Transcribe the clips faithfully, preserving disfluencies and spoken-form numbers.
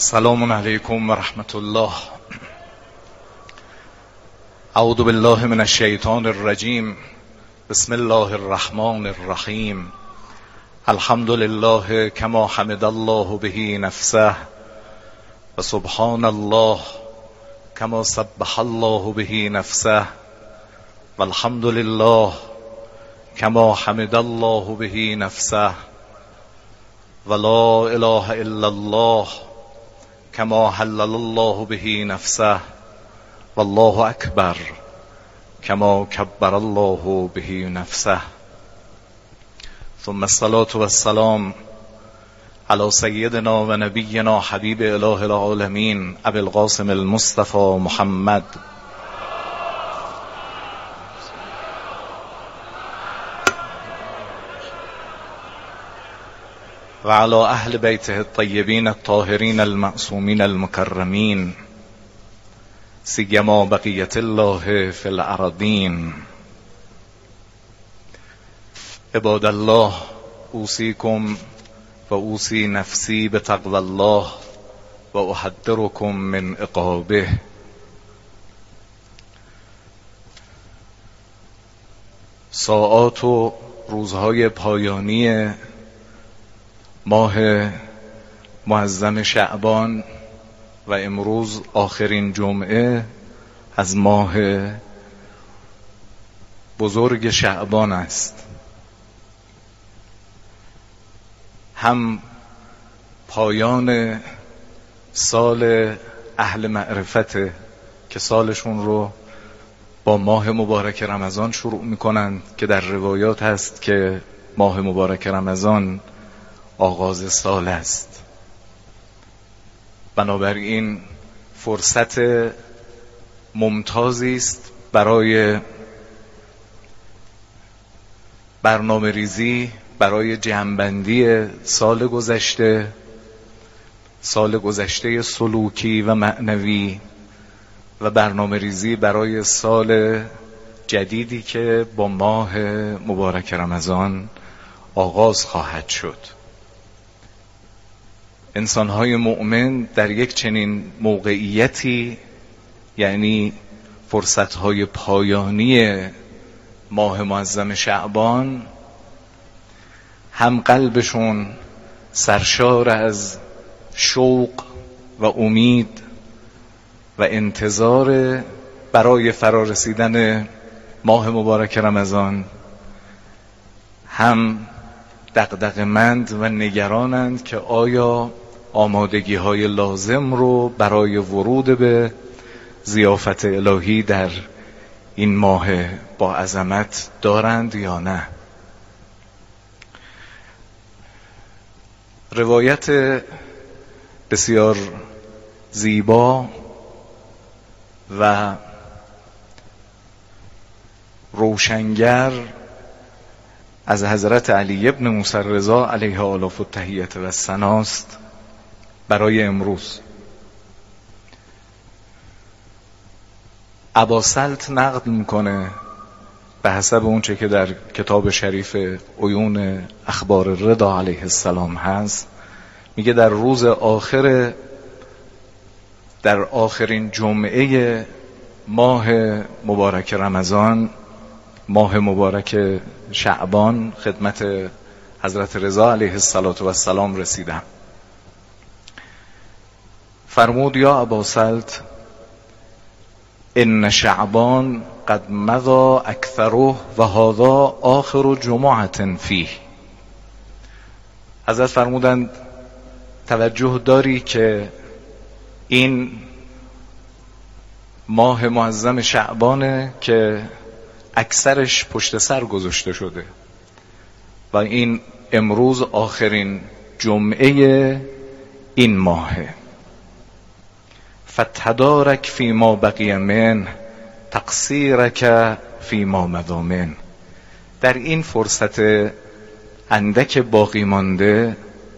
سلام علیکم و رحمت الله. اعوذ بالله من الشیطان الرجیم. بسم الله الرحمن الرحیم. الحمد لله کما حمد الله به نفسه و سبحان الله کما سبح الله به نفسه و الحمد لله کما حمد الله به نفسه و لا اله الا الله کما حلل الله به نفسه والله اکبر کما کبر الله به نفسه. ثم الصلاة والسلام علی سیدنا و نبینا حبیب اله العالمین ابی القاسم المصطفى محمد و علی اهل بیته الطیبین الطاهرین المعصومین المکرمین سیما بقیت الله فی الارضین. عباد الله، اوصیکم و اوصی نفسی بتقوی الله و احذرکم من عقابه. ساعات و روزهای پایانی ماه معظم شعبان و امروز آخرین جمعه از ماه بزرگ شعبان است. هم پایان سال اهل معرفته که سالشون رو با ماه مبارک رمضان شروع میکنند که در روایات هست که ماه مبارک رمضان آغاز سال است. بنابراین فرصت ممتازی است برای برنامه ریزی، برای جمع‌بندی سال گذشته، سال گذشته سلوکی و معنوی، و برنامه ریزی برای سال جدیدی که با ماه مبارک رمضان آغاز خواهد شد. انسان‌های مؤمن در یک چنین موقعیتی، یعنی فرصت‌های پایانی ماه معظم شعبان، هم قلبشون سرشار از شوق و امید و انتظار برای فرارسیدن ماه مبارک رمضان، هم دغدغه‌مند و نگرانند که آیا آمادگی های لازم رو برای ورود به ضیافت الهی در این ماه با عظمت دارند یا نه. روایت بسیار زیبا و روشنگر از حضرت علی ابن موسی رضا علیه آلاف التحیت و الثناست برای امروز. اباسلط نقل میکنه به حسب اون چه که در کتاب شریف عیون اخبار رضا علیه السلام هست، میگه در روز آخر، در آخرین جمعه ماه مبارک رمضان، ماه مبارک شعبان، خدمت حضرت رضا علیه السلام رسیدم. فرمود یا اباسلط ان شعبان قد مضى اکثره و هذا آخر جمعة فیه. حضرت فرمودند توجه داری که این ماه معظم شعبانه که اکثرش پشت سر گذاشته شده و این امروز آخرین جمعه این ماهه. فتدارک فی ما بقی من تقصیرک فی ما مضی من. در این فرصت اندک باقی مانده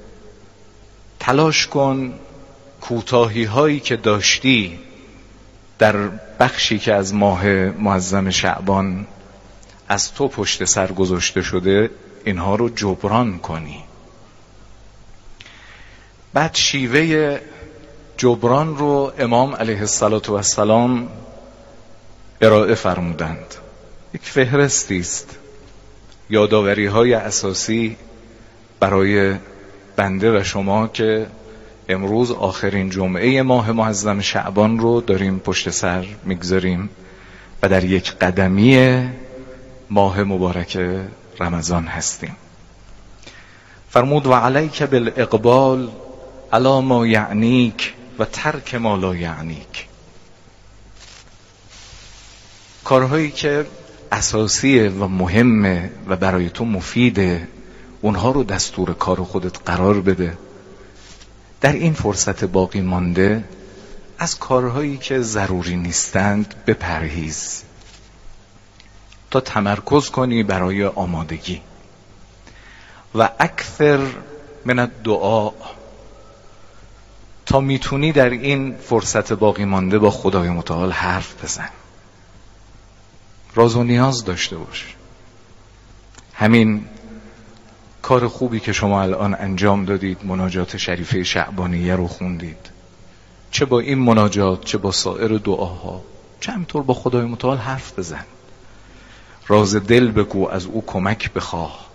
تلاش کن کوتاهی هایی که داشتی در بخشی که از ماه معظم شعبان از تو پشت سر گذاشته شده اینها رو جبران کنی. بعد شیوه جبران رو امام علیه السلام ارائه فرمودند. یک فهرستی است، یاداوری های اساسی برای بنده و شما که امروز آخرین جمعه ماه معظم شعبان رو داریم پشت سر میگذاریم و در یک قدمی ماه مبارک رمضان هستیم. فرمود و علیک بالاقبال علی ما یعنیک و ترک ما لا یعنیک. کارهایی که اساسیه و مهمه و برای تو مفیده، اونها رو دستور کار خودت قرار بده. در این فرصت باقی مانده از کارهایی که ضروری نیستند بپرهیز تا تمرکز کنی برای آمادگی. و اکثر من الدعا، تا میتونی در این فرصت باقی مانده با خدای متعال حرف بزن، راز و نیاز داشته باش. همین کار خوبی که شما الان انجام دادید، مناجات شریفه شعبانیه رو خوندید، چه با این مناجات چه با سایر دعاها، چه همینطور با خدای متعال حرف بزن، راز دل بگو، از او کمک بخواه.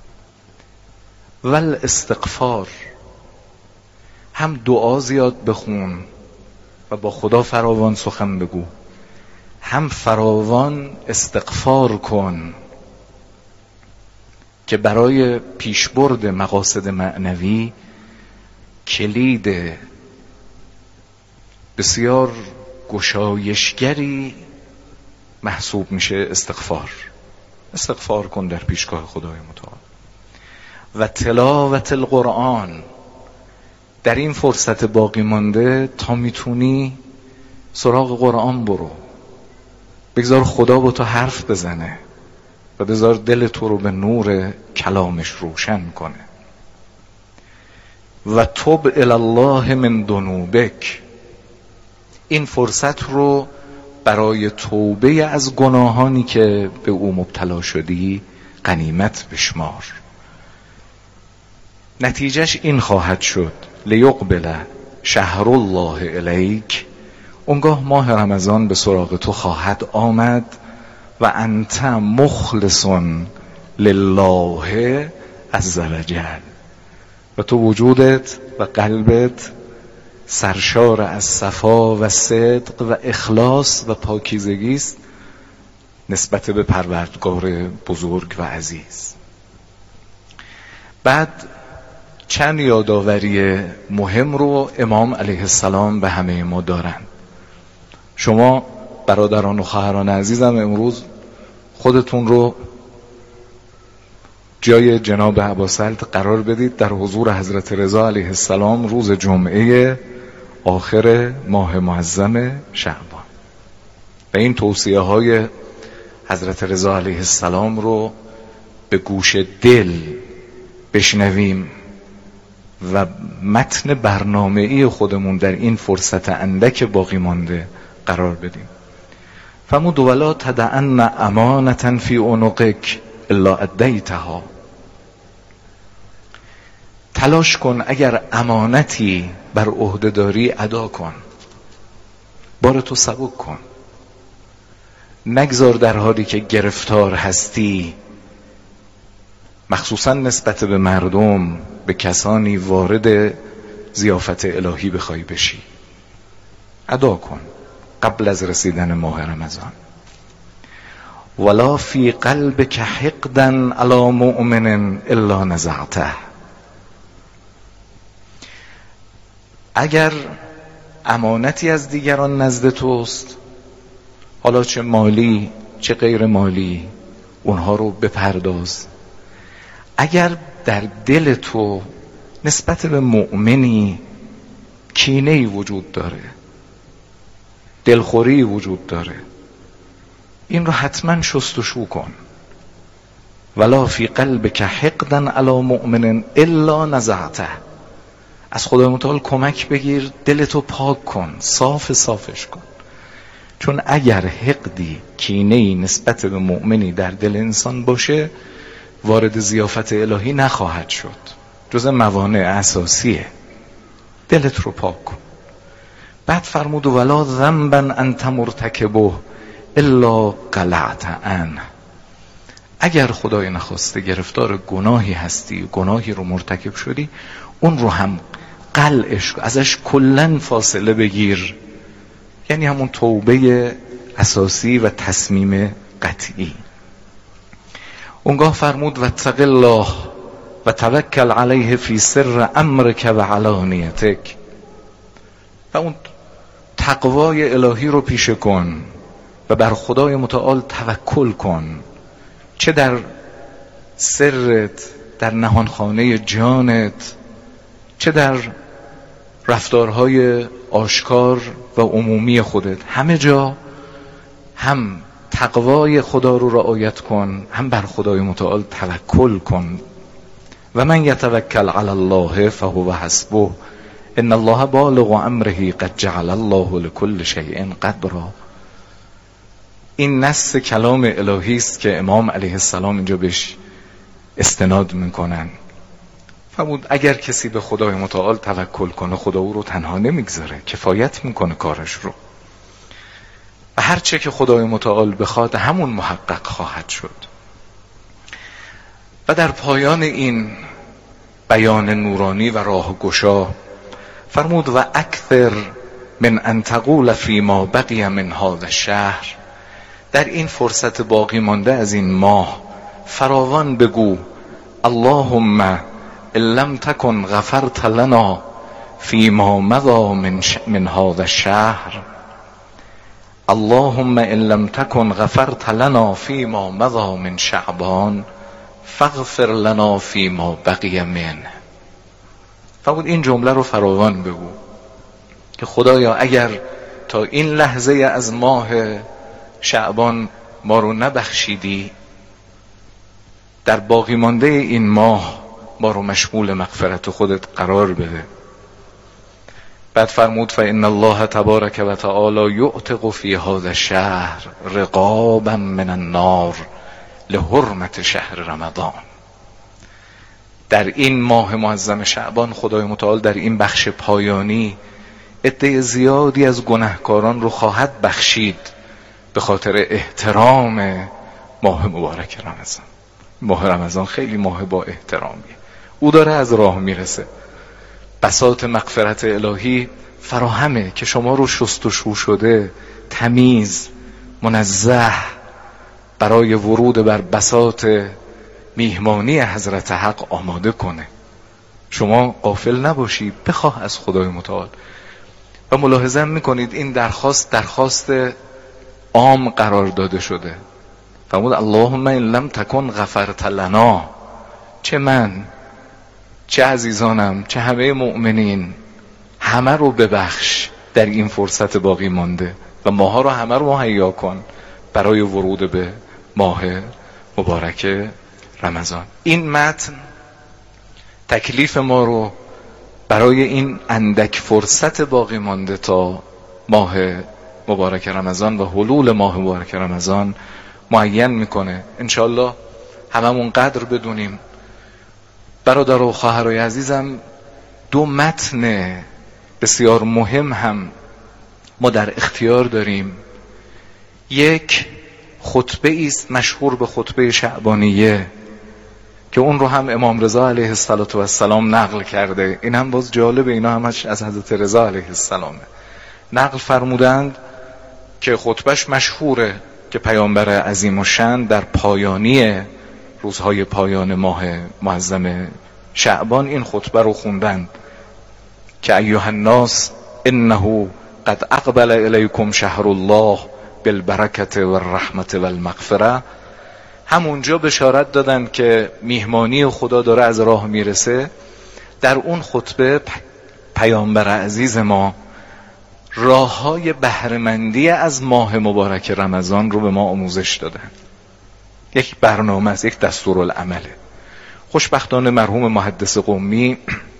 ول استغفار، هم دعا زیاد بخون و با خدا فراوان سخن بگو، هم فراوان استغفار کن که برای پیشبرد مقاصد معنوی کلید بسیار گشایشگری محسوب میشه استغفار. استغفار کن در پیشگاه خدای متعال. و تلاوت القرآن، در این فرصت باقی مانده تا میتونی سراغ قرآن برو، بگذار خدا با تو حرف بزنه و بذار دل تو رو به نور کلامش روشن کنه. و توب الی الله من ذنوبک، این فرصت رو برای توبه از گناهانی که به او مبتلا شدی غنیمت بشمار. نتیجهش این خواهد شد لیقبل شهر الله الیک، اونگاه ماه رمضان به سراغ تو خواهد آمد و انت مخلص لله عز وجل، و تو وجودت و قلبت سرشار از صفا و صدق و اخلاص و پاکیزگی است نسبت به پروردگار بزرگ و عزیز. بعد چند یادآوری مهم رو امام علیه السلام به همه ما دارن. شما برادران و خواهران عزیزم امروز خودتون رو جای جناب اباسلط قرار بدید در حضور حضرت رضا علیه السلام روز جمعه آخر ماه معظم شعبان و این توصیه های حضرت رضا علیه السلام رو به گوش دل بشنویم و متن برنامه‌ای خودمون در این فرصت اندک باقی مانده قرار بدیم. فرمود ولا تدعن امانة فی عنقک الا ادیتها، تلاش کن اگر امانتی بر عهده داری ادا کن، بار تو سبک کن، نگذار در حالی که گرفتار هستی مخصوصا نسبت به مردم، به کسانی وارد ضیافت الهی بخوای بشی. ادا کن قبل از رسیدن ماه رمضان. ولا فی قلبک حقدا علی مؤمن الا نزعته، اگر امانتی از دیگران نزد توست، حالا چه مالی چه غیر مالی، اونها رو بپرداز. اگر در دل تو نسبت به مؤمنی کینه‌ای وجود داره، دلخوری وجود داره، این رو حتما شستشو کن. ولا فی قلبک حقدا علی مؤمن الا نزعته، از خدای متعال کمک بگیر، دلتو پاک کن، صاف صافش کن. چون اگر حقدی کینه‌ای نسبت به مؤمنی در دل انسان باشه، وارد ضیافت الهی نخواهد شد. جز موانع اساسیه. دلت رو پاک کن. بعد فرمود ولا ذنبا انت مرتکبه الا قلعت عنه. اگر خدای نخواسته گرفتار گناهی هستی، گناهی رو مرتکب شدی، اون رو هم قلعش، ازش کلن فاصله بگیر. یعنی همون توبه اساسی و تصمیم قطعی. اونگاه فرمود واتق الله و توکل علیه فی سر امرک و علانیتک. و اون تقوای الهی رو پیشه کن و بر خدای متعال توکل کن، چه در سرت، در نهانخانه جانت، چه در رفتارهای آشکار و عمومی خودت. همه جا هم تقوای خدا رو رعایت کن، هم بر خدای متعال توکل کن. و من یتوکل علی الله فهو حسبه ان الله بالغ امره قد جعل الله لكل شیء قدرا. این نص کلام الهی است که امام علیه السلام اینجا بهش استناد میکنن. فرمود اگر کسی به خدای متعال توکل کنه، خدا او رو تنها نمیگذاره، کفایت میکنه کارش رو. و هر چه که خدای متعال بخواد همون محقق خواهد شد. و در پایان این بیان نورانی و راهگشا فرمود و اکثر من ان تقول فی ما بقی من هذا الشهر، در این فرصت باقی مانده از این ماه فراوان بگو اللهم ان لم تکن غفرت لنا فی ما مضى من, ش... من هذا الشهر، اللهم ان لم تکن غفرت لنا فی ما مضى من شعبان فاغفر لنا فی ما بقی منه. فرمود این جمله رو فراوان بگو که خدایا اگر تا این لحظه از ماه شعبان ما رو نبخشیدی، در باقی مانده این ماه ما رو مشمول مغفرت خودت قرار بده. بعد فرمود فإن الله تبارک و تعالی یعتق فی هذا الشهر رقابا من النار لحرمت شهر رمضان. در این ماه معظم شعبان خدای متعال در این بخش پایانی عده زیادی از گناهکاران رو خواهد بخشید به خاطر احترام ماه مبارک رمضان. ماه رمضان خیلی ماه با احترامیه، او داره از راه میرسه، بساط مغفرت الهی فراهمه که شما رو شستشو شده، تمیز، منزه برای ورود بر بساط میهمانی حضرت حق آماده کنه. شما غافل نباشی، بخواه از خدای متعال. و ملاحظه میکنید این درخواست درخواست عام قرار داده شده. فرمود اللهم ان لم تکن غفرت لنا، چه من، چه عزیزانم، چه همه مؤمنین، همه رو ببخش در این فرصت باقی مانده و ماها رو همه رو مهیا کن برای ورود به ماه مبارک رمضان. این متن تکلیف ما رو برای این اندک فرصت باقی مانده تا ماه مبارک رمضان و حلول ماه مبارک رمضان معین میکنه. انشالله هممون قدر بدونیم. برادر و خواهرای عزیزم، دو متن بسیار مهم هم ما در اختیار داریم. یک خطبه است مشهور به خطبه شعبانیه که اون رو هم امام رضا علیه السلام نقل کرده. این هم باز جالبه، اینا همش از حضرت رضا علیه السلامه. نقل فرمودند که خطبهش مشهوره که پیامبر عظیم الشأن در پایانی روزهای پایان ماه معظم شعبان این خطبه رو خوندند که ایها الناس انه قد اقبل الیکم شهر الله بالبرکت و الرحمت و المغفره. همونجا بشارت دادن که میهمانی خدا داره از راه میرسه. در اون خطبه پیامبر عزیز ما راههای بهره‌مندی از ماه مبارک رمضان رو به ما آموزش دادن. یک برنامه است، یک دستورالعمله. خوشبختانه مرحوم محدث قمی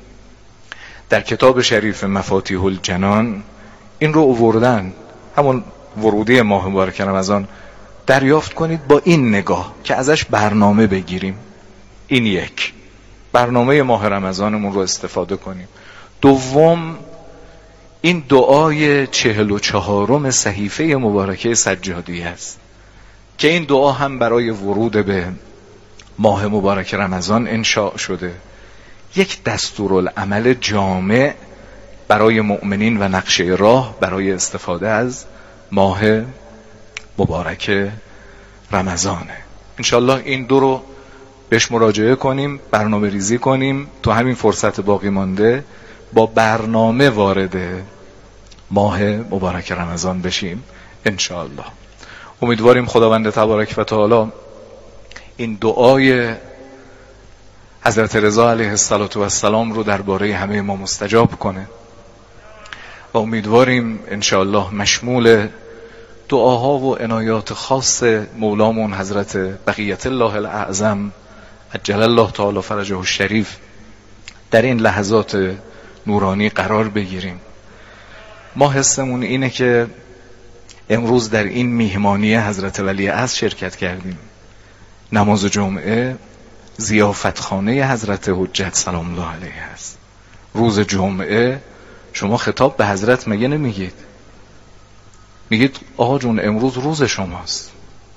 در کتاب شریف مفاتیح الجنان این رو آوردن. همون ورودی ماه مبارک رمضان دریافت کنید با این نگاه که ازش برنامه بگیریم. این یک برنامه ماه رمضانمون رو استفاده کنیم. دوم این دعای چهل و چهارم صحیفه مبارکه سجادی است که این دعا هم برای ورود به ماه مبارک رمضان انشاء شده. یک دستورالعمل جامع برای مؤمنین و نقشه راه برای استفاده از ماه مبارک رمضانه. انشالله این دو رو بهش مراجعه کنیم، برنامه ریزی کنیم، تو همین فرصت باقی مانده با برنامه وارد ماه مبارک رمضان بشیم انشالله. امیدواریم خداوند تبارک و تعالی این دعای حضرت رضا علیه السلام رو درباره همه ما مستجاب کنه و امیدواریم انشاءالله مشمول دعاها و عنایات خاص مولامون حضرت بقیت الله الاعظم عجل الله تعالی فرجه الشریف در این لحظات نورانی قرار بگیریم. ما حسمون اینه که امروز در این میهمانی حضرت ولی عصر شرکت کردیم. نماز جمعه ضیافتخانه حضرت حجت سلام الله علیه است. روز جمعه شما خطاب به حضرت مگه نمیگید؟ میگید آقا جون امروز روز شماست،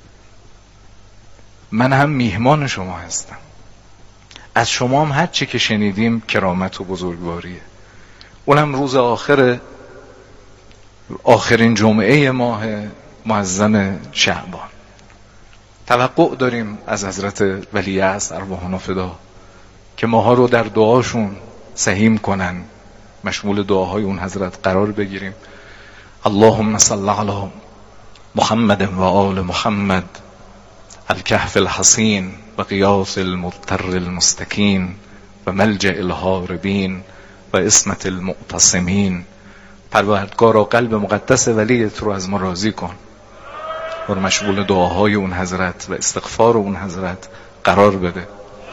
من هم میهمان شما هستم. از شما هم هر چی که شنیدیم کرامت و بزرگواریه. اونم روز آخر آخرین جمعه ماه معظم شعبان. توقع داریم از حضرت ولی عصر ارواحنا فدا که ماها رو در دعاشون سهیم کنن، مشمول دعاهای اون حضرت قرار بگیریم. اللهم صل علی محمد و آل محمد الکهف الحصین و غیاث المضطر المستکین و ملجأ الهاربین و عصمت المعتصمین. پروردگارا قلب مقدس ولیت رو از ما راضی کن و مشغول دعاهای اون حضرت و استغفار اون حضرت قرار بده.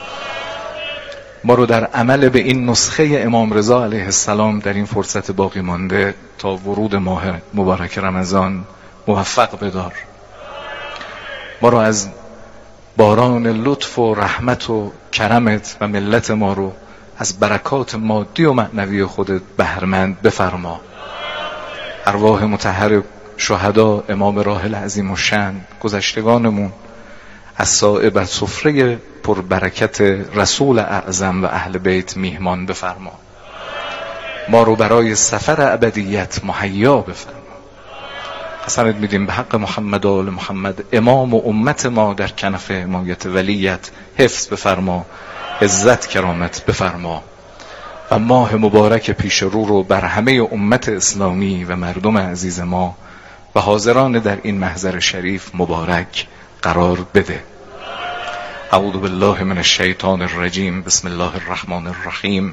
ما رو در عمل به این نسخه امام رضا علیه السلام در این فرصت باقی مانده تا ورود ماه مبارک رمضان موفق بدار. ما رو از باران لطف و رحمت و کرمت و ملت ما رو از برکات مادی و معنوی خودت بهرمند بفرما. ارواح مطهر شهدا امام راحل عظیم الشأن گذشتگانمون از صاحب سفره پربرکت رسول اعظم و اهل بیت میهمان بفرما. ما رو برای سفر ابدیت مهیا بفرما. قسمت میدیم به حق محمد و آل محمد امام و امت ما در کنف حمایت ولیت حفظ بفرما، عزت کرامت بفرما و ماه مبارک پیش رو رو بر همه امت اسلامی و مردم عزیز ما و حاضران در این محضر شریف مبارک قرار بده. اعوذ بالله من الشیطان الرجیم. بسم الله الرحمن الرحیم.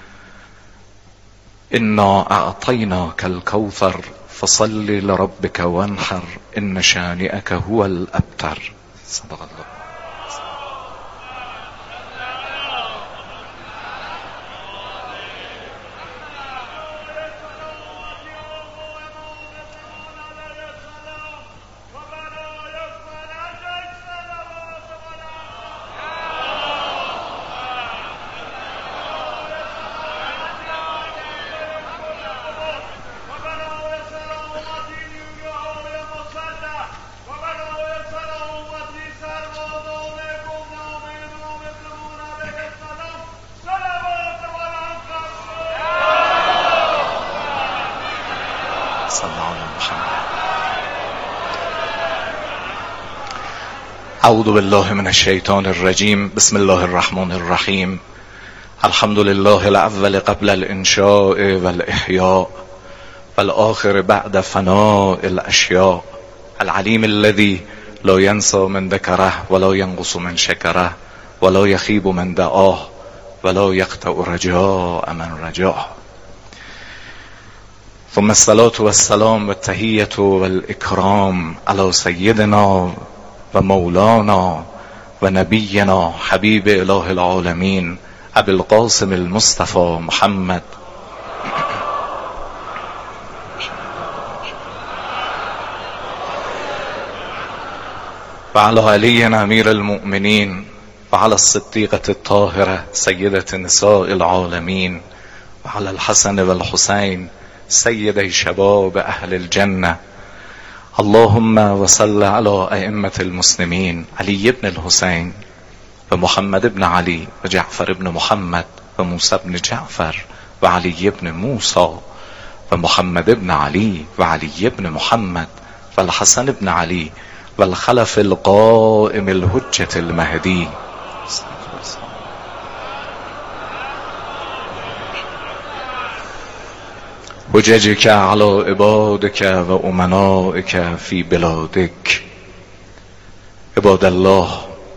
انا اعطیناک الکوثر فصل لربک وانحر ان شانئک هو الابتر. صدق الله. اعوذ بالله من الشیطان الرجیم. بسم الله الرحمن الرحیم. الحمد لله الاول قبل الانشاء والاحیاء والآخر بعد فناء الاشیاء العلیم الذي لا ينسى من ذكره ولا ينقص من شكره ولا يخيب من دعاه ولا يقطع رجاء من رجاه. ثم الصلاة والسلام والتحية والإكرام على سيدنا و مولانا و نبینا حبیب اله العالمین ابی القاسم المصطفى محمد و علی علی امیر المؤمنین و علی الصدیقة الطاهرة سیدة نساء العالمین و علی الحسن و الحسین سید شباب اهل الجنه. اللهم وصل على ائمه المسلمین علی ابن الحسین و محمد ابن علی و جعفر ابن محمد و موسی ابن جعفر و علی ابن موسی و محمد ابن علی و علی ابن محمد و الحسن ابن علی و الخلف القائم الحجة المهدی. حججك على عبادك و امنائك في بلادك. عباد الله،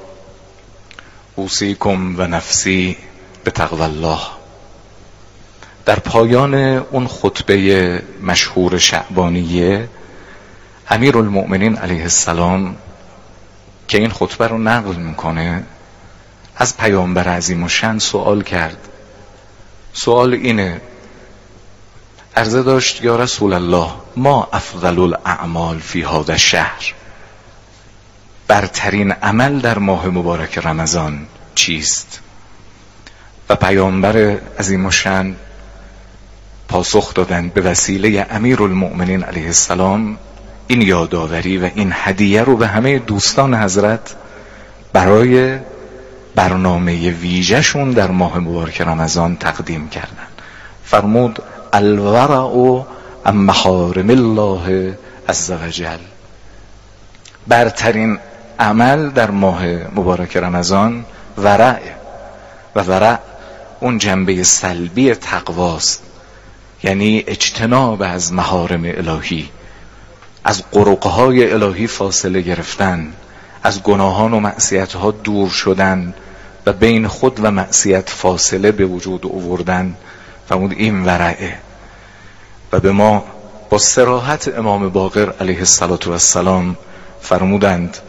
اوصیکم و نفسی به تقوی الله. در پایان اون خطبه مشهور شعبانیه، امیرالمؤمنین علیه السلام که این خطبه رو نقل میکنه از پیامبر عظیم الشأن سوال کرد. سوال اینه، عرضه داشت یا رسول الله ما افضل الاعمال فی هذا الشهر، برترین عمل در ماه مبارک رمضان چیست؟ و پیامبر عظیم الشأن پاسخ دادند به وسیله امیرالمؤمنین علیه السلام این یادآوری و این هدیه رو به همه دوستان حضرت برای برنامه ویژه‌شون در ماه مبارک رمضان تقدیم کردن. فرمود الورع عن محارم الله عز وجل. برترین عمل در ماه مبارک رمضان ورع، و ورع اون جنبه سلبی تقواست، یعنی اجتناب از محارم الهی، از قرقهای الهی فاصله گرفتن، از گناهان و معصیتها دور شدن و بین خود و معصیت فاصله به وجود آوردن. فرمود این ورعه. و به ما با صراحت امام باقر علیه السلام فرمودند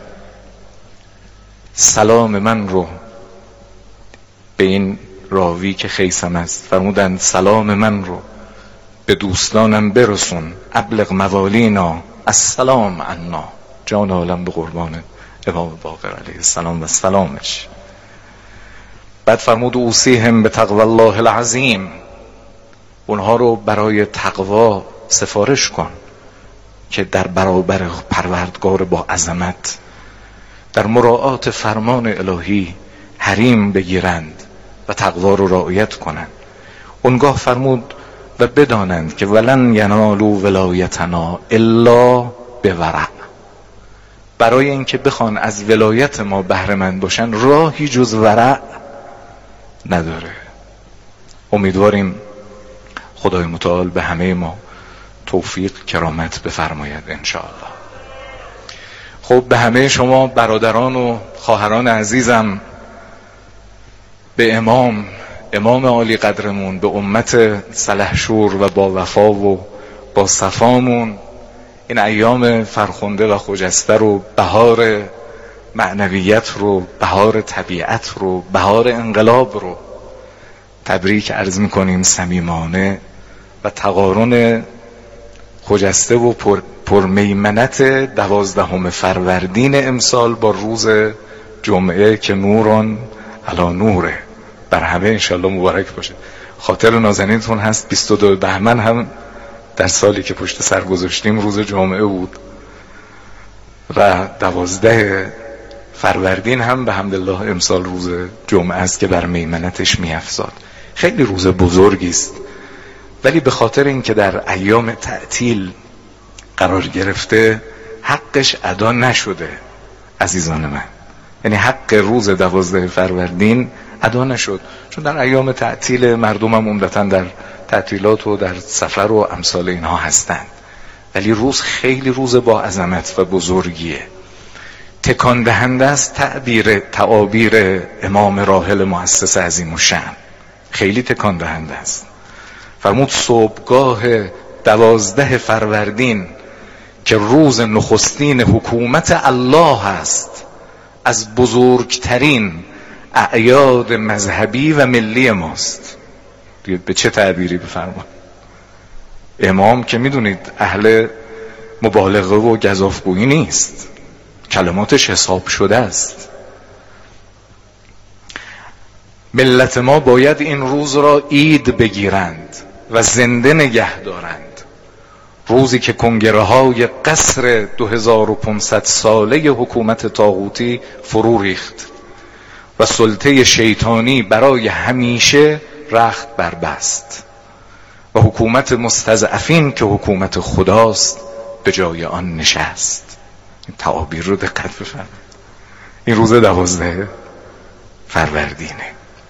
سلام من رو به این راوی که خیسم است، فرمودند سلام من رو به دوستانم برسون، ابلغ موالینا السلام عنا. جان عالم به قربان امام باقر علیه السلام و سلامش. بعد فرمود اوصیهم به تقوی الله العظیم، اونها رو برای تقوا سفارش کن که در برابر پروردگار با عظمت در مراعات فرمان الهی حریم بگیرند و تقوا رو رعایت کنند. اونگاه فرمود و بدانند که ولن ینالوا ولایتنا الا بورع. برای اینکه بخوان از ولایت ما بهره مند باشن راهی جز ورع نداره. امیدواریم خدای متعال به همه ما توفیق کرامت بفرماید انشاءالله. خب به همه شما برادران و خواهران عزیزم، به امام امام عالی قدرمون، به امت سلحشور و با وفا و با صفامون، این ایام فرخنده و خجسته رو، بهار معنویت رو، بهار طبیعت رو، بهار انقلاب رو تبریک عرض میکنیم صمیمانه و تقارن خجسته و پر پرمیمنت دوازدهم فروردین امسال با روز جمعه که نوران علی نوره بر همه انشالله مبارک باشه. خاطر نازنینتون هست بیست و دو بهمن هم در سالی که پشت سر گذاشتیم روز جمعه بود و دوازده فروردین هم به حمدالله امسال روز جمعه است که بر میمنتش میافزاد. خیلی روز بزرگی است، ولی به خاطر اینکه در ایام تعطیل قرار گرفته حقش ادا نشده عزیزان من، یعنی حق روز دوازده فروردین ادا نشد، چون در ایام تعطیل مردم هم عمدتاً در تعطیلات و در سفر و امثال اینها هستند، ولی روز خیلی روز با عظمت و بزرگیه. تکان دهنده است تعبیر تعابیر امام راحل مؤسس عظیم الشأن، خیلی تکان دهنده است. فرمود صبحگاه دوازده فروردین که روز نخستین حکومت الله است، از بزرگترین اعیاد مذهبی و ملی ماست. دیگه به چه تعبیری بفرمان؟ امام که میدونید اهل مبالغه و گزافگویی نیست، کلماتش حساب شده است. ملت ما باید این روز را عید بگیرند و زنده نگه دارند روزی که کنگره های قصر دو هزار و پانصد ساله حکومت طاغوتی فرو ریخت و سلطه شیطانی برای همیشه رخت بربست و حکومت مستضعفین که حکومت خداست به جای آن نشست. این تعابیر رو دقت بفرمایید. این روز دوازده فروردینه.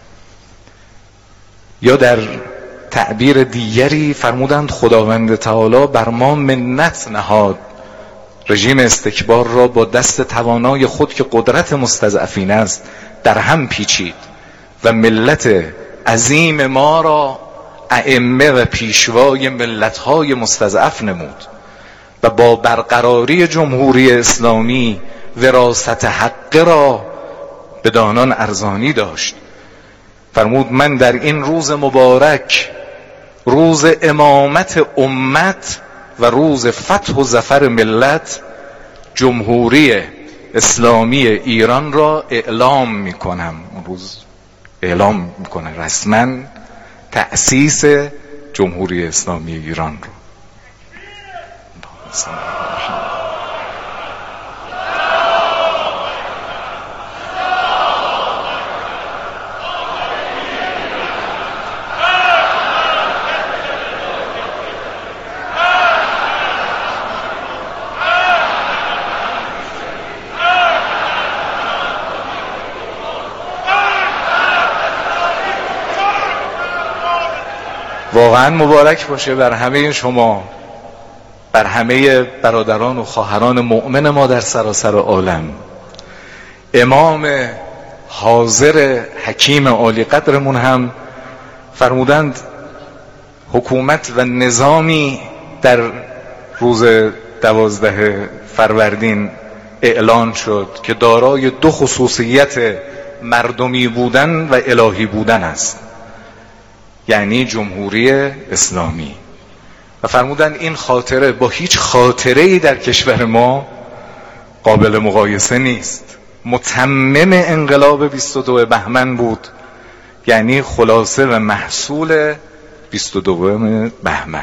یا در تعبیر دیگری فرمودند خداوند تعالی بر ما منت نهاد، رژیم استکبار را با دست توانای خود که قدرت مستضعفین است در هم پیچید و ملت عظیم ما را ائمه و پیشوای ملت‌های مستضعف نمود و با برقراری جمهوری اسلامی وراثت حق را به دانان ارزانی داشت. فرمود من در این روز مبارک، روز امامت امت و روز فتح و ظفر ملت، جمهوری اسلامی ایران را اعلام میکنم. اون روز اعلام میکنه رسما تأسیس جمهوری اسلامی ایران رو. واقعا مبارک باشه بر همه شما، بر همه برادران و خواهران مؤمن ما در سراسر عالم. امام حاضر حکیم عالی قدرمون هم فرمودند حکومت و نظامی در روز دوازده فروردین اعلان شد که دارای دو خصوصیت مردمی بودن و الهی بودن است، یعنی جمهوری اسلامی. و فرمودن این خاطره با هیچ خاطره‌ای در کشور ما قابل مقایسه نیست. متمم انقلاب بیست و دو بهمن بود، یعنی خلاصه و محصول بیست و دو بهمن.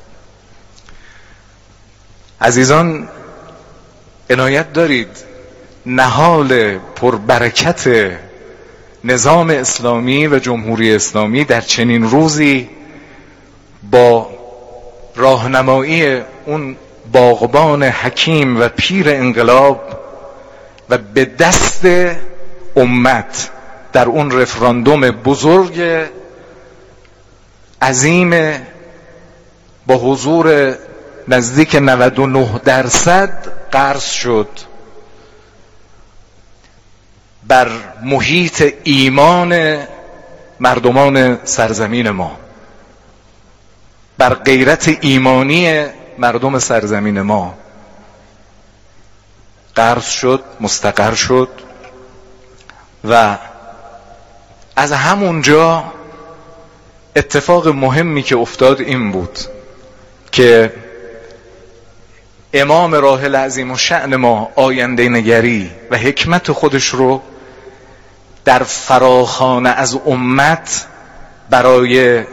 عزیزان عنایت دارید، نهال پربرکت نظام اسلامی و جمهوری اسلامی در چنین روزی با راهنمایی اون باغبان حکیم و پیر انقلاب و به دست امت در اون رفراندوم بزرگ عظیم با حضور نزدیک نود و نه درصد قرض شد بر محیط ایمان مردمان سرزمین ما، بر غیرت ایمانی مردم سرزمین ما قرض شد، مستقر شد. و از همونجا اتفاق مهمی که افتاد این بود که امام راحل عظیم الشأن ما آینده نگری و حکمت خودش رو در فراخوان از امت برای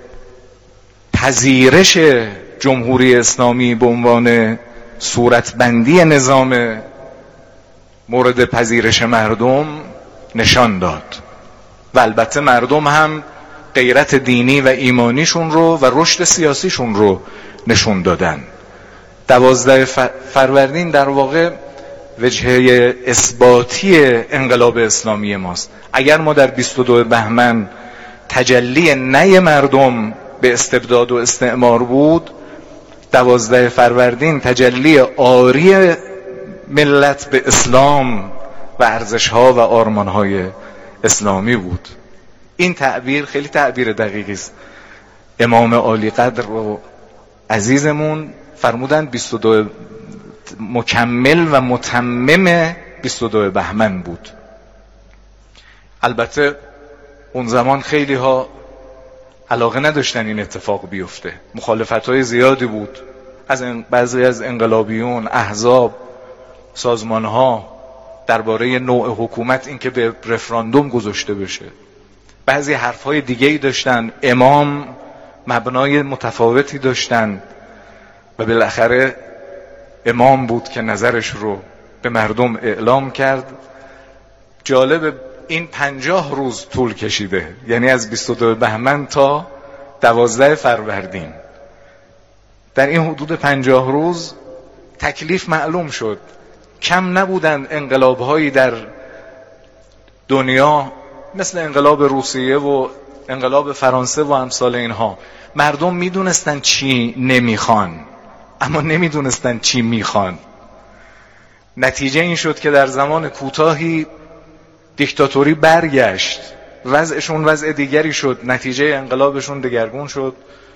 پذیرش جمهوری اسلامی به عنوان صورتبندی نظام مورد پذیرش مردم نشان داد. و البته مردم هم غیرت دینی و ایمانیشون رو و رشد سیاسیشون رو نشون دادن. دوازده فروردین در واقع وجهه اثباتی انقلاب اسلامی ماست. اگر ما در بیست و دو بهمن تجلی نی مردم به استبداد و استعمار بود، دوازده فروردین تجلی آری ملت به اسلام و ارزش‌ها و آرمان‌های اسلامی بود. این تعبیر خیلی تعبیر دقیقی است. امام عالی قدر و عزیزمون فرمودن بیست و دو مکمل و متمم بیست و دو بهمن بود. البته اون زمان خیلی ها علاقه نداشتن این اتفاق بیفته، مخالفت‌های زیادی بود از بعضی از انقلابیون، احزاب، سازمان‌ها درباره نوع حکومت، این که به رفراندوم گذاشته بشه. بعضی حرف‌های دیگه‌ای داشتن، امام مبنای متفاوتی داشتن و بالاخره امام بود که نظرش رو به مردم اعلام کرد. جالب، این پنجاه روز طول کشیده، یعنی از بیست و دو بهمن تا دوازده فروردین. در این حدود پنجاه روز تکلیف معلوم شد. کم نبودن انقلاب‌هایی در دنیا مثل انقلاب روسیه و انقلاب فرانسه و امثال اینها. مردم میدونستن چی نمیخوان، اما نمیدونستن چی میخوان. نتیجه این شد که در زمان کوتاهی دیکتاتوری برگشت، وضعشون وضع دیگری شد، نتیجه انقلابشون دگرگون شد.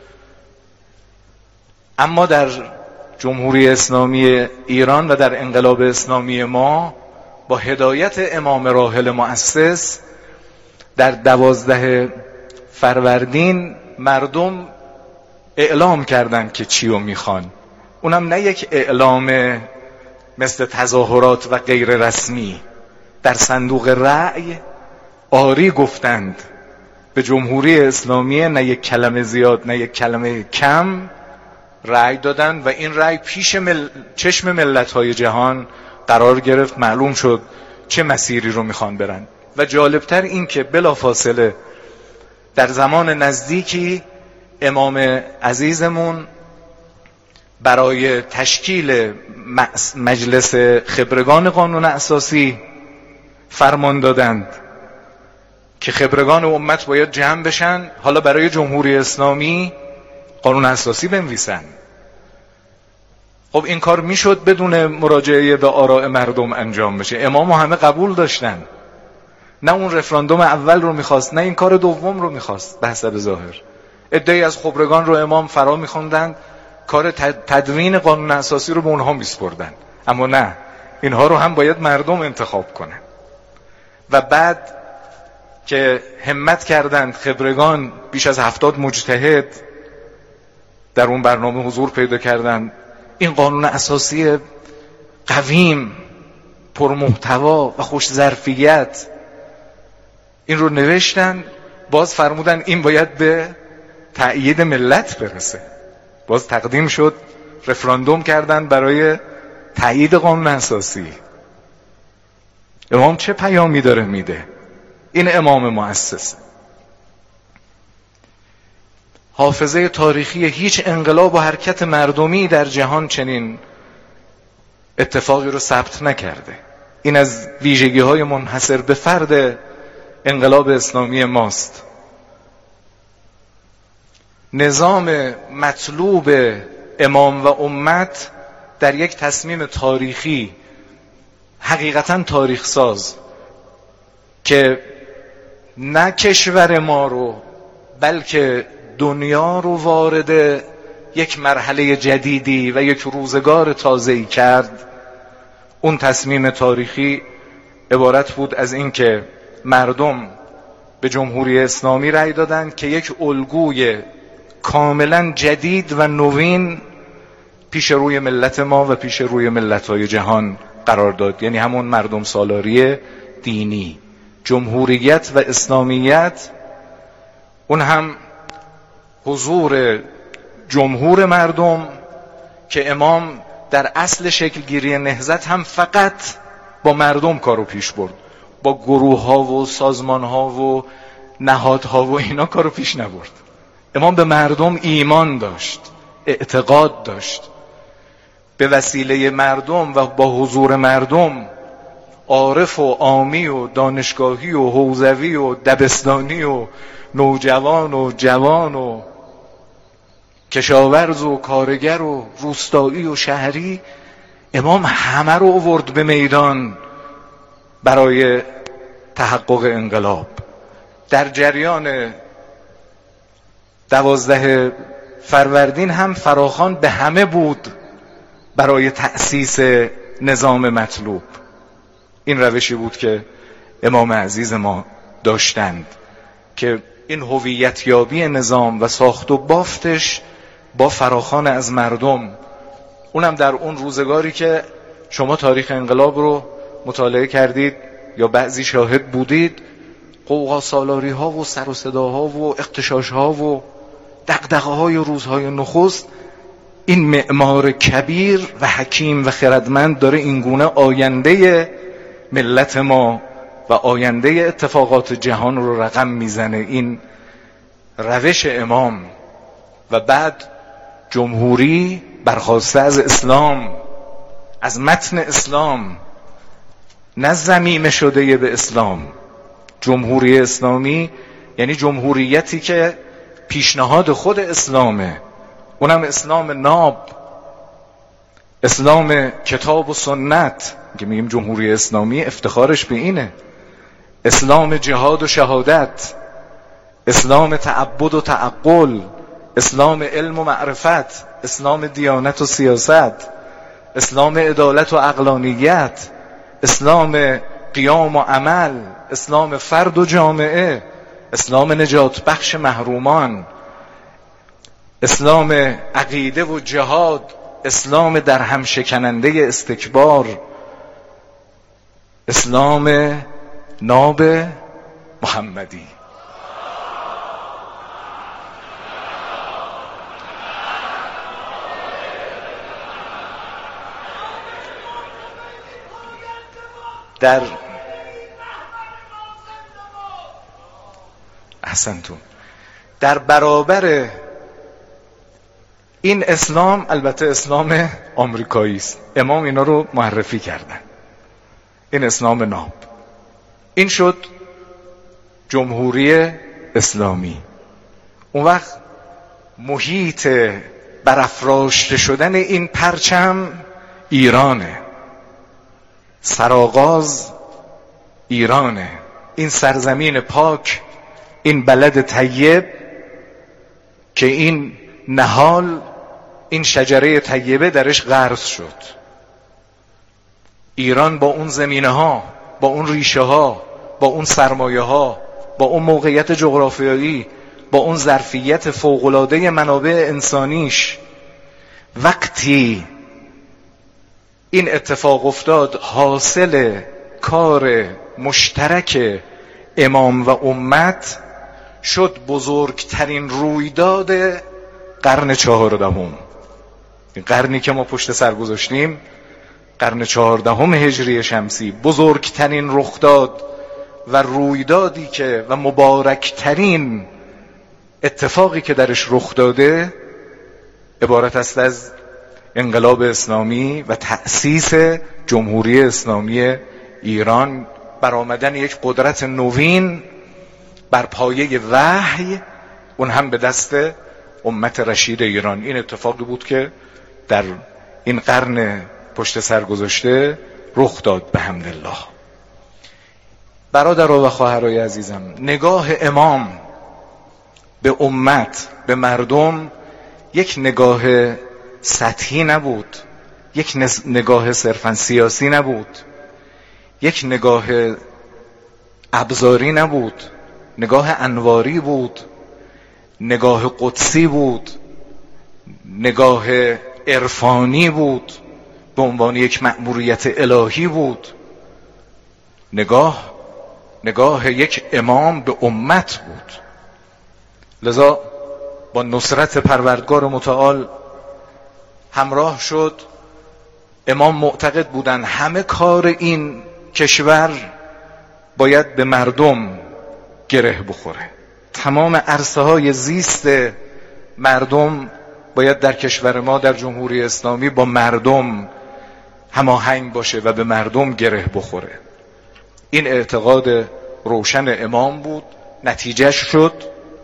اما در جمهوری اسلامی ایران و در انقلاب اسلامی ما با هدایت امام راحل مؤسس در دوازده فروردین مردم اعلام کردند که چی رو میخوان. اونم نه یک اعلام مثل تظاهرات و غیر رسمی، در صندوق رأی آری گفتند به جمهوری اسلامی، نه یک کلمه زیاد نه یک کلمه کم رأی دادند و این رأی پیش مل... چشم ملت‌های جهان قرار گرفت. معلوم شد چه مسیری رو میخوان برن. و جالبتر این که بلافاصله در زمان نزدیکی امام عزیزمون برای تشکیل مجلس خبرگان قانون اساسی فرمان دادند که خبرگان امت باید جمع بشن، حالا برای جمهوری اسلامی قانون اساسی بنویسن. خب این کار میشد بدون مراجعه به آراء مردم انجام بشه. امام همه قبول داشتن، نه اون رفراندوم اول رو میخواست نه این کار دوم رو میخواست. به حسب ظاهر عده‌ای از خبرگان رو امام فرا میخوندن، کار تدوین قانون اساسی رو به اونها میسپردن. اما نه، اینها رو هم باید مردم انتخاب کنن. و بعد که همت کردند خبرگان، بیش از هفتاد مجتهد در اون برنامه حضور پیدا کردند، این قانون اساسی قویم، پرمحتوا و خوش ظرفیت، این رو نوشتن. باز فرمودن این باید به تأیید ملت برسه. باز تقدیم شد، رفراندوم کردن برای تأیید قانون اساسی. امام چه پیامی داره میده؟ این امام مؤسس. حافظه تاریخی هیچ انقلاب و حرکت مردمی در جهان چنین اتفاقی رو ثبت نکرده. این از ویژگی های منحصر به فرد انقلاب اسلامی ماست. نظام مطلوب امام و امت در یک تصمیم تاریخی، حقیقتا تاریخ ساز، که نه کشور ما رو بلکه دنیا رو وارد یک مرحله جدیدی و یک روزگار تازه‌ای کرد. اون تصمیم تاریخی عبارت بود از این که مردم به جمهوری اسلامی رأی دادند که یک الگوی کاملا جدید و نوین پیش روی ملت ما و پیش روی ملت‌های جهان قرار داد. یعنی همون مردم سالاری دینی، جمهوریت و اسلامیت، اون هم حضور جمهور مردم که امام در اصل شکلگیری نهضت هم فقط با مردم کارو پیش برد، با گروه ها و سازمان ها و نهادها و اینا کارو پیش نبرد. امام به مردم ایمان داشت، اعتقاد داشت. به وسیله مردم و با حضور مردم عارف و عامی و دانشگاهی و حوزوی و دبستانی و نوجوان و جوان و کشاورز و کارگر و روستایی و شهری، امام همه رو آورد به میدان برای تحقق انقلاب. در جریان دوازده فروردین هم فراخوان به همه بود برای تأسیس نظام مطلوب. این روشی بود که امام عزیز ما داشتند که این هویت یابی نظام و ساخت و بافتش با فراخوان از مردم، اونم در اون روزگاری که شما تاریخ انقلاب رو مطالعه کردید یا بعضی شاهد بودید، قوقا سالاری ها و سر و صداها و اغتشاش ها و دغدغه های روزهای نخست این معمار کبیر و حکیم و خردمند داره اینگونه آینده ملت ما و آینده اتفاقات جهان رو رقم میزنه. این روش امام و بعد جمهوری برخواسته از اسلام، از متن اسلام، نه ضمیمه شده به اسلام. جمهوری اسلامی یعنی جمهوریتی که پیشنهاد خود اسلامه، اونم اسلام ناب، اسلام کتاب و سنت که میگیم جمهوری اسلامی افتخارش به اینه. اسلام جهاد و شهادت، اسلام تعبد و تعقل، اسلام علم و معرفت، اسلام دیانت و سیاست، اسلام عدالت و عقلانیت، اسلام قیام و عمل، اسلام فرد و جامعه، اسلام نجات بخش محرومان، اسلام عقیده و جهاد، اسلام در هم شکننده استکبار، اسلام ناب محمدی. در احسنتون در برابر این اسلام، البته اسلام آمریکایی است، امام اینا رو معرفی کردن، این اسلام ناب، این شد جمهوری اسلامی. اون وقت محیط برافراشته شدن این پرچم ایرانه، سرآغاز ایرانه، این سرزمین پاک، این بلد طیب که این نهال، این شجره طیبه درش غرس شد. ایران با اون زمینه ها، با اون ریشه ها، با اون سرمایه ها، با اون موقعیت جغرافیایی، با اون ظرفیت فوق‌العاده منابع انسانیش، وقتی این اتفاق افتاد حاصل کار مشترک امام و امت شد بزرگترین رویداد قرن چهاردهم. این قرنی که ما پشت سر گذاشتیم، قرن چهاردهم هجری شمسی، بزرگترین رخداد و رویدادی که و مبارکترین اتفاقی که درش رخ داده عبارت است از انقلاب اسلامی و تأسیس جمهوری اسلامی ایران، برآمدن یک قدرت نوین بر پایه وحی، اون هم به دست امت رشید ایران. این اتفاقی بود که در این قرن پشت سر گذاشته رخ داد به حمدالله. برادرها و خواهرای عزیزم، نگاه امام به امت، به مردم، یک نگاه سطحی نبود، یک نگاه صرفا سیاسی نبود، یک نگاه ابزاری نبود، نگاه انواری بود، نگاه قدسی بود، نگاه عرفانی بود، به عنوان یک مأموریت الهی بود. نگاه نگاه یک امام به امت بود. لذا با نصرت پروردگار متعال همراه شد. امام معتقد بودن همه کار این کشور باید به مردم گره بخوره، تمام عرصه های زیست مردم باید در کشور ما، در جمهوری اسلامی، با مردم هماهنگ باشه و به مردم گره بخوره. این اعتقاد روشن امام بود. نتیجه شد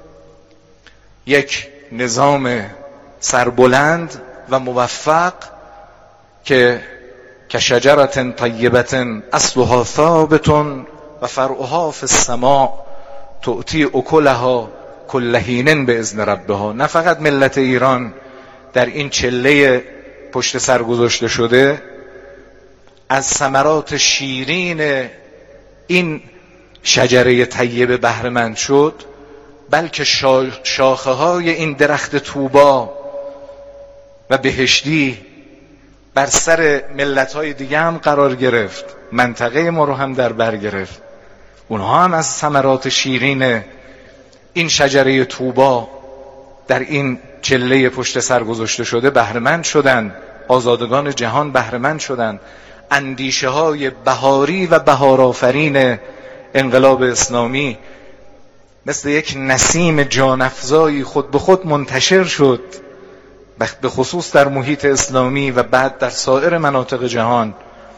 یک نظام سربلند و موفق که کشجرة طیبة اصلها ثابت و فرعها فی السماء تؤتی اکلها کل حین باذن ربها. نه فقط ملت ایران در این چله پشت سر گذاشته شده از ثمرات شیرین این شجره طیبه بهره مند شد، بلکه شاخه های این درخت طوبا و بهشتی بر سر ملت های دیگه هم قرار گرفت، منطقه ما رو هم در بر گرفت. اونها هم از ثمرات شیرین این شجره طوبا در این چله پشت سر گذاشته شده بهره‌مند شدن، آزادگان جهان بهره‌مند شدن. اندیشه های بهاری و بهارآفرین انقلاب اسلامی مثل یک نسیم جانفزایی خود به خود منتشر شد، به خصوص در محیط اسلامی و بعد در سایر مناطق جهان.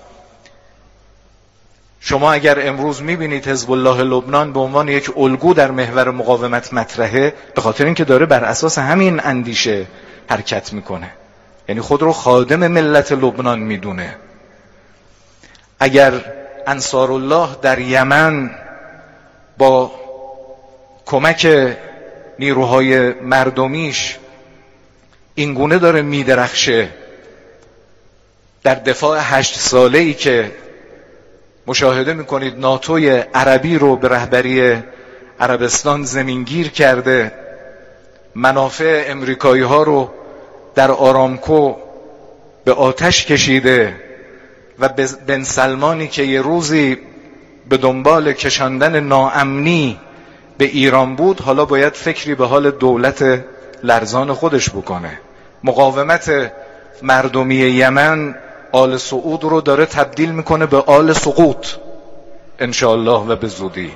شما اگر امروز میبینید حزب الله لبنان به عنوان یک الگو در محور مقاومت مطرحه، به خاطر اینکه داره بر اساس همین اندیشه حرکت میکنه، یعنی خود رو خادم ملت لبنان میدونه. اگر انصارالله در یمن با کمک نیروهای مردمیش اینگونه داره میدرخشه در دفاع هشت ساله ای که مشاهده میکنید ناتوی عربی رو به رهبری عربستان زمینگیر کرده، منافع امریکایی ها رو در آرامکو به آتش کشیده و بن سلمانی که یه روزی به دنبال کشاندن ناامنی به ایران بود، حالا باید فکری به حال دولت لرزان خودش بکنه. مقاومت مردمی یمن آل سعود رو داره تبدیل میکنه به آل سقوط انشاءالله و به زودی.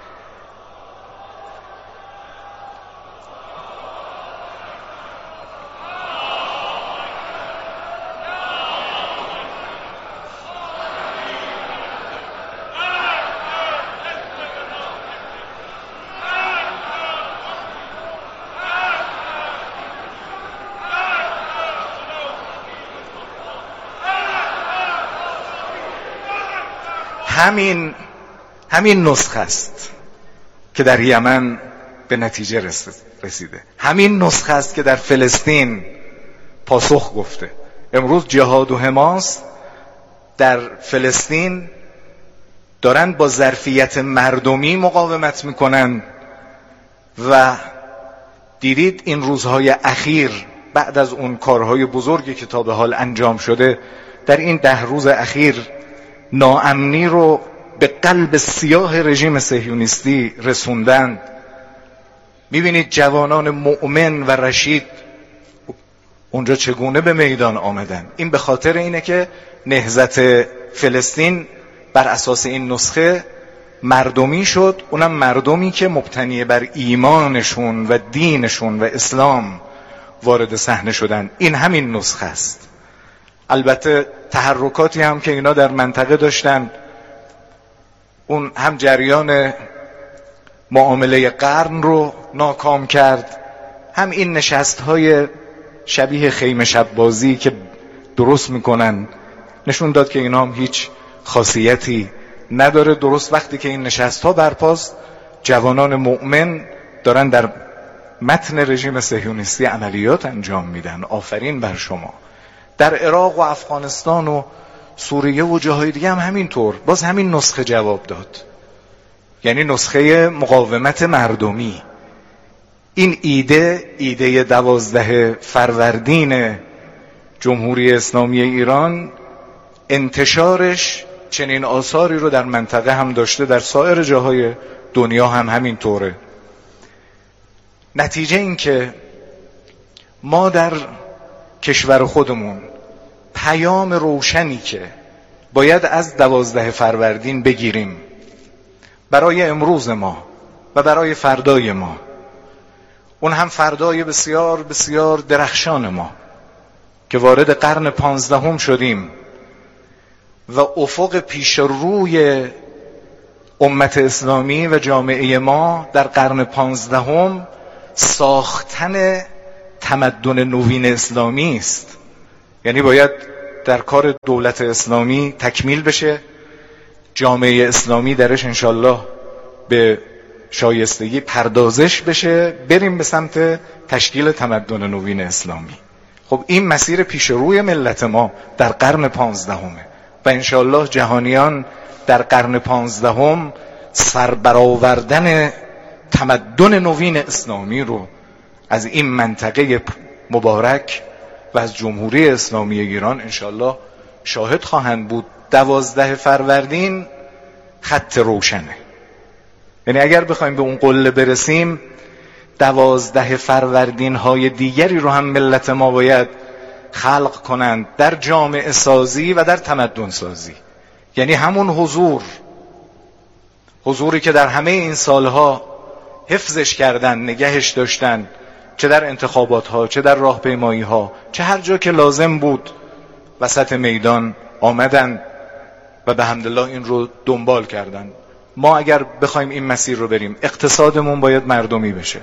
همین همین نسخه است که در یمن به نتیجه رسیده، همین نسخه است که در فلسطین پاسخ گفته. امروز جهاد و حماس در فلسطین دارن با ظرفیت مردمی مقاومت میکنن و دیدید این روزهای اخیر بعد از اون کارهای بزرگی که تا به حال انجام شده در این ده روز اخیر ناامنی رو به قلب سیاه رژیم صهیونیستی رسوندن. میبینید جوانان مؤمن و رشید اونجا چگونه به میدان آمدن. این به خاطر اینه که نهضت فلسطین بر اساس این نسخه مردمی شد، اونم مردمی که مبتنی بر ایمانشون و دینشون و اسلام وارد صحنه شدن. این همین نسخه است. البته تحرکاتی هم که اینا در منطقه داشتن، اون هم جریان معامله قرن رو ناکام کرد، هم این نشست های شبیه خیمه شب بازی که درست میکنن نشون داد که اینا هم هیچ خاصیتی نداره. درست وقتی که این نشست ها برپاست، جوانان مؤمن دارن در متن رژیم صهیونیستی عملیات انجام میدن. آفرین بر شما. در عراق و افغانستان و سوریه و جاهای دیگه هم همینطور، باز همین نسخه جواب داد، یعنی نسخه مقاومت مردمی. این ایده ایده دوازده فروردین جمهوری اسلامی ایران انتشارش چنین آثاری رو در منطقه هم داشته، در سایر جاهای دنیا هم همینطوره. نتیجه این که ما در کشور خودمون پیام روشنی که باید از دوازده فروردین بگیریم برای امروز ما و برای فردای ما، اون هم فردای بسیار بسیار درخشان ما که وارد قرن پانزدهم شدیم و افق پیش روی امت اسلامی و جامعه ما در قرن پانزدهم ساختن تمدن نوین اسلامی است. یعنی باید در کار دولت اسلامی تکمیل بشه، جامعه اسلامی درش انشالله به شایستگی پردازش بشه، بریم به سمت تشکیل تمدن نوین اسلامی. خب این مسیر پیش روی ملت ما در قرن پانزدهمه و انشالله جهانیان در قرن پانزدهم سربرآوردن تمدن نوین اسلامی رو از این منطقه مبارک و از جمهوری اسلامی ایران انشالله شاهد خواهند بود. دوازده فروردین خط روشنه. یعنی اگر بخوایم به اون قله برسیم، دوازده فروردین های دیگری رو هم ملت ما باید خلق کنند در جامعه سازی و در تمدن سازی. یعنی همون حضور حضوری که در همه این سالها حفظش کردن، نگهش داشتن، چه در انتخابات ها، چه در راهپیمایی ها، چه هر جا که لازم بود وسط میدان آمدن و به حمدالله این رو دنبال کردن. ما اگر بخوایم این مسیر رو بریم، اقتصادمون باید مردمی بشه،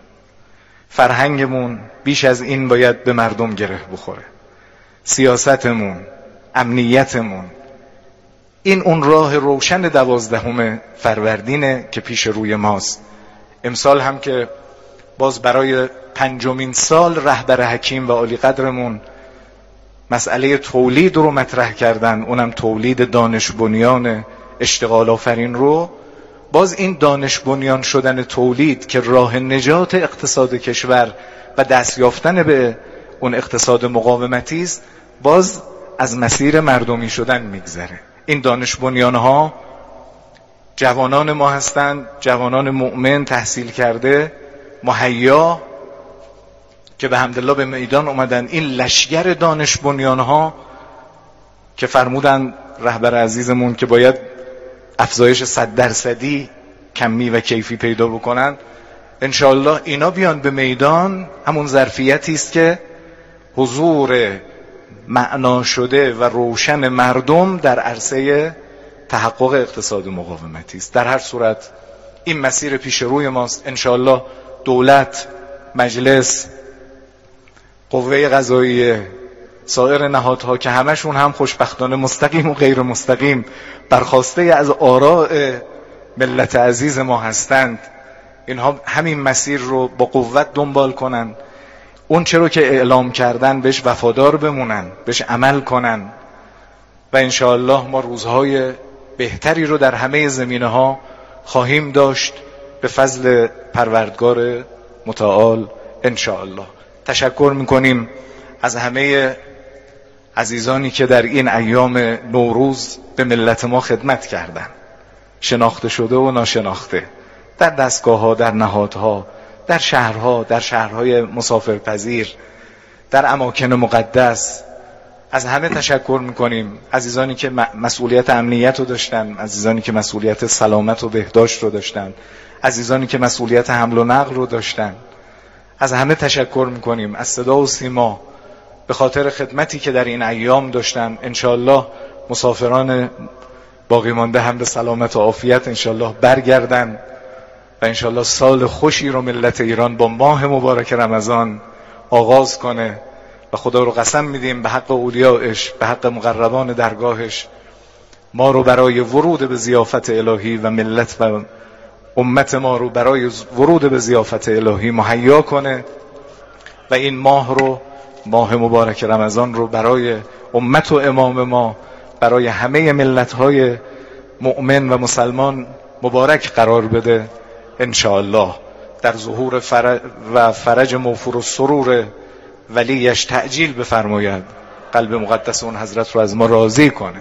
فرهنگمون بیش از این باید به مردم گره بخوره، سیاستمون، امنیتمون. این اون راه روشن دوازدهم فروردینه که پیش روی ماست. امسال هم که باز برای پنجمین سال رهبر حکیم و عالی قدرمون مسئله تولید رو مطرح کردن، اونم تولید دانش بنیان اشتغال آفرین رو. باز این دانش بنیان شدن تولید که راه نجات اقتصاد کشور و دست یافتن به اون اقتصاد مقاومتی است، باز از مسیر مردمی شدن میگذره. این دانش بنیان ها جوانان ما هستند، جوانان مؤمن تحصیل کرده مهیا که به حمدالله به میدان اومدن. این لشگر دانش بنیان ها که فرمودن رهبر عزیزمون که باید افزایش صد درصدی کمی و کیفی پیدا بکنن، انشاءالله اینا بیان به میدان. همون ظرفیتی است که حضور معنا شده و روشن مردم در عرصه تحقق اقتصاد مقاومتی است. در هر صورت این مسیر پیش روی ماست. انشاءالله دولت، مجلس، قوه قضاییه، سایر نهادها که همشون هم خوشبختانه مستقیم و غیر مستقیم برخواسته از آراء ملت عزیز ما هستند، اینها همین مسیر رو با قوت دنبال کنن. اون چرا که اعلام کردن بهش وفادار بمونن، بهش عمل کنن و انشاءالله ما روزهای بهتری رو در همه زمینه ها خواهیم داشت به فضل پروردگار متعال انشاءالله. تشکر میکنیم از همه عزیزانی که در این ایام نوروز به ملت ما خدمت کردن، شناخته شده و ناشناخته، در دستگاه ها، در نهادها، در شهرها، در شهرهای مسافرپذیر، در اماکن مقدس. از همه تشکر میکنیم. عزیزانی که مسئولیت امنیت رو داشتن، عزیزانی که مسئولیت سلامت و بهداشت رو داشتن، عزیزانی که مسئولیت حمل و نقل رو داشتن، از همه تشکر میکنیم. از صدا و سیما به خاطر خدمتی که در این ایام داشتن. انشاءالله مسافران باقی مانده هم به سلامت و عافیت انشاءالله برگردن و انشاءالله سال خوشی رو ملت ایران با ماه مبارک رمضان آغاز کنه و خدا رو قسم میدیم به حق اولیائش، به حق مقربان درگاهش، ما رو برای ورود به ضیافت الهی و ملت و امت ما رو برای ورود به ضیافت الهی مهیا کنه و این ماه رو، ماه مبارک رمضان رو برای امت و امام ما، برای همه ملت‌های مؤمن و مسلمان مبارک قرار بده انشاءالله. در ظهور فرج و فرج موفور و سرور ولیش تعجیل بفرماید، قلب مقدس اون حضرت رو از ما راضی کنه.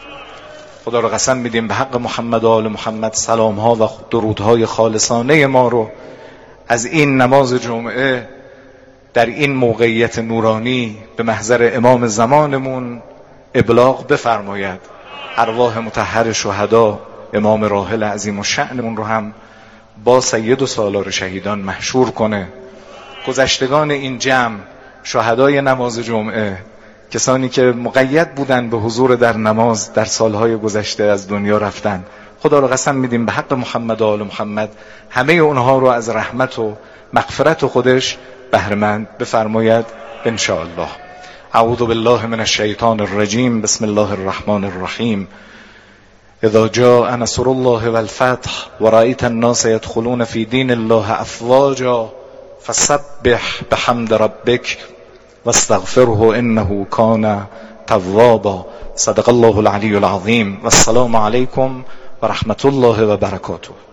خدا رو قسم میدیم به حق محمد و آل محمد سلام ها و درودهای خالصانه ما رو از این نماز جمعه در این موقعیت نورانی به محضر امام زمانمون ابلاغ بفرماید. ارواح مطهر شهدا امام راحل عظیم الشأنمون رو هم با سید و سالار شهیدان محشور کنه. گذشتگان این جمع، شهدای نماز جمعه، کسانی که مقید بودن به حضور در نماز در سالهای گذشته از دنیا رفتن، خدا رو قسم میدیم به حق محمد و آل محمد همه اونها رو از رحمت و مغفرت خودش بهره‌مند بفرماید انشاءالله. اعوذ بالله من الشیطان الرجیم. بسم الله الرحمن الرحیم. اذا جاء نصر الله والفتح ورأيت الناس يدخلون في دين الله افواجا فسبح بحمد ربك واستغفره انه كان توابا. صدق الله العلی العظیم. و السلام علیکم و رحمت الله و برکاته.